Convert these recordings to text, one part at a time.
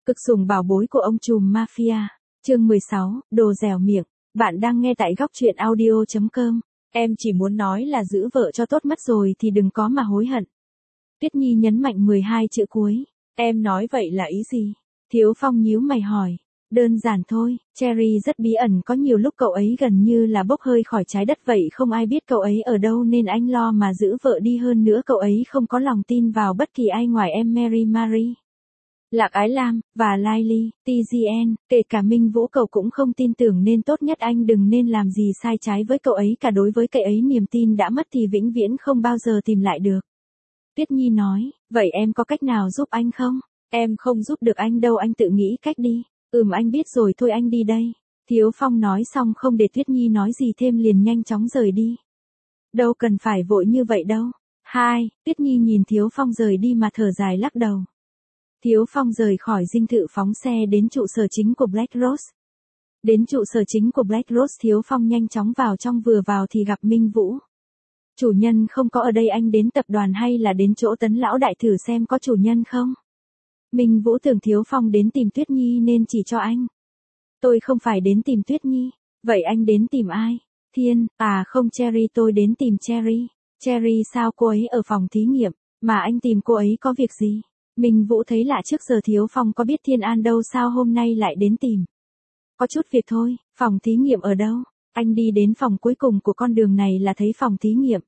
Cực sủng bảo bối của ông trùm mafia. Chương 16, đồ dẻo miệng. Bạn đang nghe tại góc truyện audio.com. Em chỉ muốn nói là giữ vợ cho tốt mất rồi thì đừng có mà hối hận. Tuyết Nhi nhấn mạnh 12 chữ cuối. Em nói vậy là ý gì? Thiếu Phong nhíu mày hỏi. Đơn giản thôi, Cherry rất bí ẩn, có nhiều lúc cậu ấy gần như là bốc hơi khỏi trái đất vậy, không ai biết cậu ấy ở đâu nên anh lo mà giữ vợ đi, hơn nữa cậu ấy không có lòng tin vào bất kỳ ai ngoài em Mary Marie, Lạc Ái Lam, và Lily, TGN, kể cả Minh Vũ cậu cũng không tin tưởng, nên tốt nhất anh đừng nên làm gì sai trái với cậu ấy cả, đối với cậu ấy niềm tin đã mất thì vĩnh viễn không bao giờ tìm lại được. Tuyết Nhi nói, vậy em có cách nào giúp anh không? Em không giúp được anh đâu, anh tự nghĩ cách đi. Anh biết rồi, thôi anh đi đây. Thiếu Phong nói xong không để Tuyết Nhi nói gì thêm liền nhanh chóng rời đi. Đâu cần phải vội như vậy đâu. Tuyết Nhi nhìn Thiếu Phong rời đi mà thở dài lắc đầu. Thiếu Phong rời khỏi dinh thự phóng xe đến trụ sở chính của Black Rose. Đến trụ sở chính của Black Rose, Thiếu Phong nhanh chóng vào trong, vừa vào thì gặp Minh Vũ. Chủ nhân không có ở đây, anh đến tập đoàn hay là đến chỗ Tấn lão đại thử xem có chủ nhân không? Minh Vũ tưởng Thiếu Phong đến tìm Tuyết Nhi nên chỉ cho anh. Tôi không phải đến tìm Tuyết Nhi. Vậy anh đến tìm ai? Thiên, không, Cherry, tôi đến tìm Cherry. Cherry sao? Cô ấy ở phòng thí nghiệm, mà anh tìm cô ấy có việc gì? Minh Vũ thấy lạ, trước giờ Thiếu Phong có biết Thiên An đâu, sao hôm nay lại đến tìm? Có chút việc thôi. Phòng thí nghiệm ở đâu? Anh đi đến phòng cuối cùng của con đường này là thấy phòng thí nghiệm.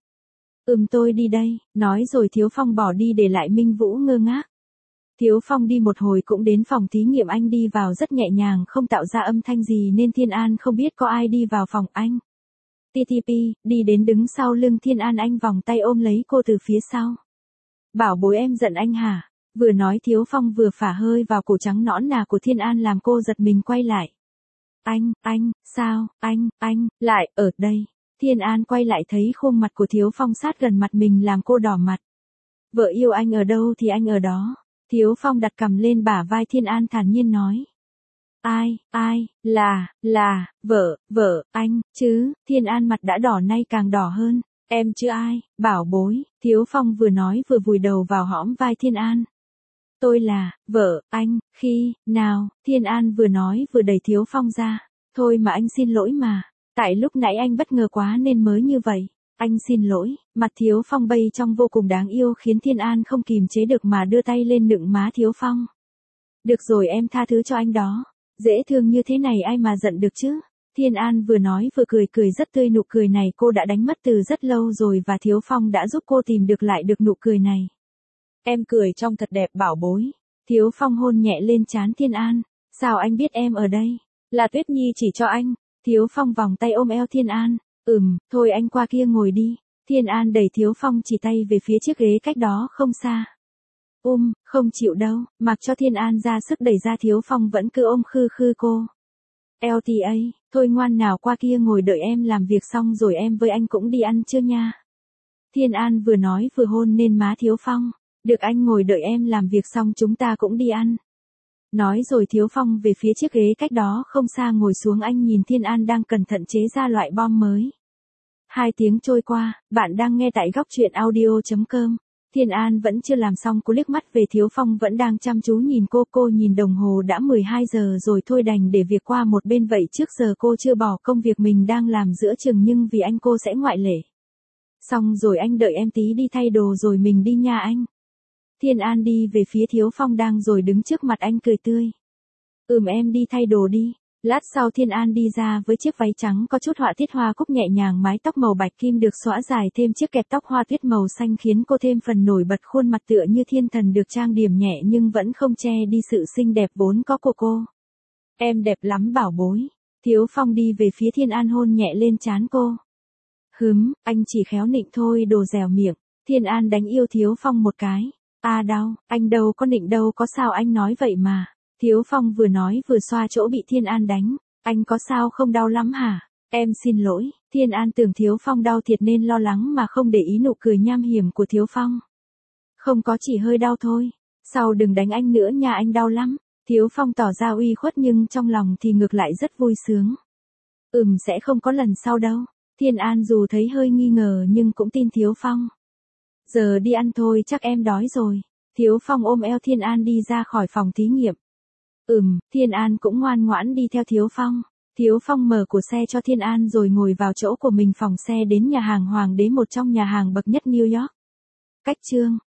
Tôi đi đây. Nói rồi Thiếu Phong bỏ đi để lại Minh Vũ ngơ ngác. Thiếu Phong đi một hồi cũng đến phòng thí nghiệm, anh đi vào rất nhẹ nhàng, không tạo ra âm thanh gì nên Thiên An không biết có ai đi vào phòng anh. TTP, đi đến đứng sau lưng Thiên An, anh vòng tay ôm lấy cô từ phía sau. Bảo bối, em giận anh hả? Vừa nói Thiếu Phong vừa phả hơi vào cổ trắng nõn nà của Thiên An làm cô giật mình quay lại. Sao, anh, lại ở đây? Thiên An quay lại thấy khuôn mặt của Thiếu Phong sát gần mặt mình làm cô đỏ mặt. Vợ yêu anh ở đâu thì anh ở đó. Thiếu Phong đặt cằm lên bả vai Thiên An thản nhiên nói. Là, vợ, anh, chứ? Thiên An mặt đã đỏ nay càng đỏ hơn. Em chứ ai, bảo bối? Thiếu Phong vừa nói vừa vùi đầu vào hõm vai Thiên An. Tôi là, vợ, anh, khi, nào? Thiên An vừa nói vừa đẩy Thiếu Phong ra. Thôi mà anh, xin lỗi mà. Tại lúc nãy anh bất ngờ quá nên mới như vậy. Anh xin lỗi. Mặt Thiếu Phong bay trong vô cùng đáng yêu khiến Thiên An không kìm chế được mà đưa tay lên nựng má Thiếu Phong. Được rồi, em tha thứ cho anh đó. Dễ thương như thế này ai mà giận được chứ? Thiên An vừa nói vừa cười rất tươi, nụ cười này cô đã đánh mất từ rất lâu rồi và Thiếu Phong đã giúp cô tìm được lại được nụ cười này. Em cười trông thật đẹp bảo bối. Thiếu Phong hôn nhẹ lên trán Thiên An. Sao anh biết em ở đây? Là Tuyết Nhi chỉ cho anh. Thiếu Phong vòng tay ôm eo Thiên An. Thôi anh qua kia ngồi đi. Thiên An đẩy Thiếu Phong chỉ tay về phía chiếc ghế cách đó không xa. Không chịu đâu, mặc cho Thiên An ra sức đẩy ra, Thiếu Phong vẫn cứ ôm khư khư cô. LTA, thôi ngoan nào, qua kia ngồi đợi em làm việc xong rồi em với anh cũng đi ăn trưa nha. Thiên An vừa nói vừa hôn lên má Thiếu Phong. Được, anh ngồi đợi em làm việc xong chúng ta cũng đi ăn. Nói rồi Thiếu Phong về phía chiếc ghế cách đó không xa ngồi xuống, anh nhìn Thiên An đang cẩn thận chế ra loại bom mới. 2 tiếng trôi qua, bạn đang nghe tại góc truyện audio.com. Thiên An vẫn chưa làm xong, cô liếc mắt về Thiếu Phong vẫn đang chăm chú nhìn cô nhìn đồng hồ đã 12 giờ rồi, thôi đành để việc qua một bên vậy, trước giờ cô chưa bỏ công việc mình đang làm giữa chừng nhưng vì anh cô sẽ ngoại lệ. Xong rồi anh đợi em tí đi thay đồ rồi mình đi nha anh. Thiên An đi về phía Thiếu Phong đang rồi đứng trước mặt anh cười tươi. Em đi thay đồ đi. Lát sau Thiên An đi ra với chiếc váy trắng có chút họa tiết hoa cúc nhẹ nhàng, mái tóc màu bạch kim được xõa dài thêm chiếc kẹp tóc hoa tuyết màu xanh khiến cô thêm phần nổi bật, khuôn mặt tựa như thiên thần được trang điểm nhẹ nhưng vẫn không che đi sự xinh đẹp vốn có của cô. Em đẹp lắm bảo bối. Thiếu Phong đi về phía Thiên An hôn nhẹ lên trán cô. Anh chỉ khéo nịnh thôi, đồ dẻo miệng. Thiên An đánh yêu Thiếu Phong một cái. Đau, anh đâu có nịnh đâu, có sao anh nói vậy mà. Thiếu Phong vừa nói vừa xoa chỗ bị Thiên An đánh. Anh có sao không, đau lắm hả? Em xin lỗi. Thiên An tưởng Thiếu Phong đau thiệt nên lo lắng mà không để ý nụ cười nham hiểm của Thiếu Phong. Không có, chỉ hơi đau thôi. Sau đừng đánh anh nữa nha, anh đau lắm. Thiếu Phong tỏ ra uy khuất nhưng trong lòng thì ngược lại rất vui sướng. Sẽ không có lần sau đâu. Thiên An dù thấy hơi nghi ngờ nhưng cũng tin Thiếu Phong. Giờ đi ăn thôi, chắc em đói rồi. Thiếu Phong ôm eo Thiên An đi ra khỏi phòng thí nghiệm. Thiên An cũng ngoan ngoãn đi theo Thiếu Phong. Thiếu Phong mở cửa xe cho Thiên An rồi ngồi vào chỗ của mình, phòng xe đến nhà hàng Hoàng đế, một trong nhà hàng bậc nhất New York. Cách chương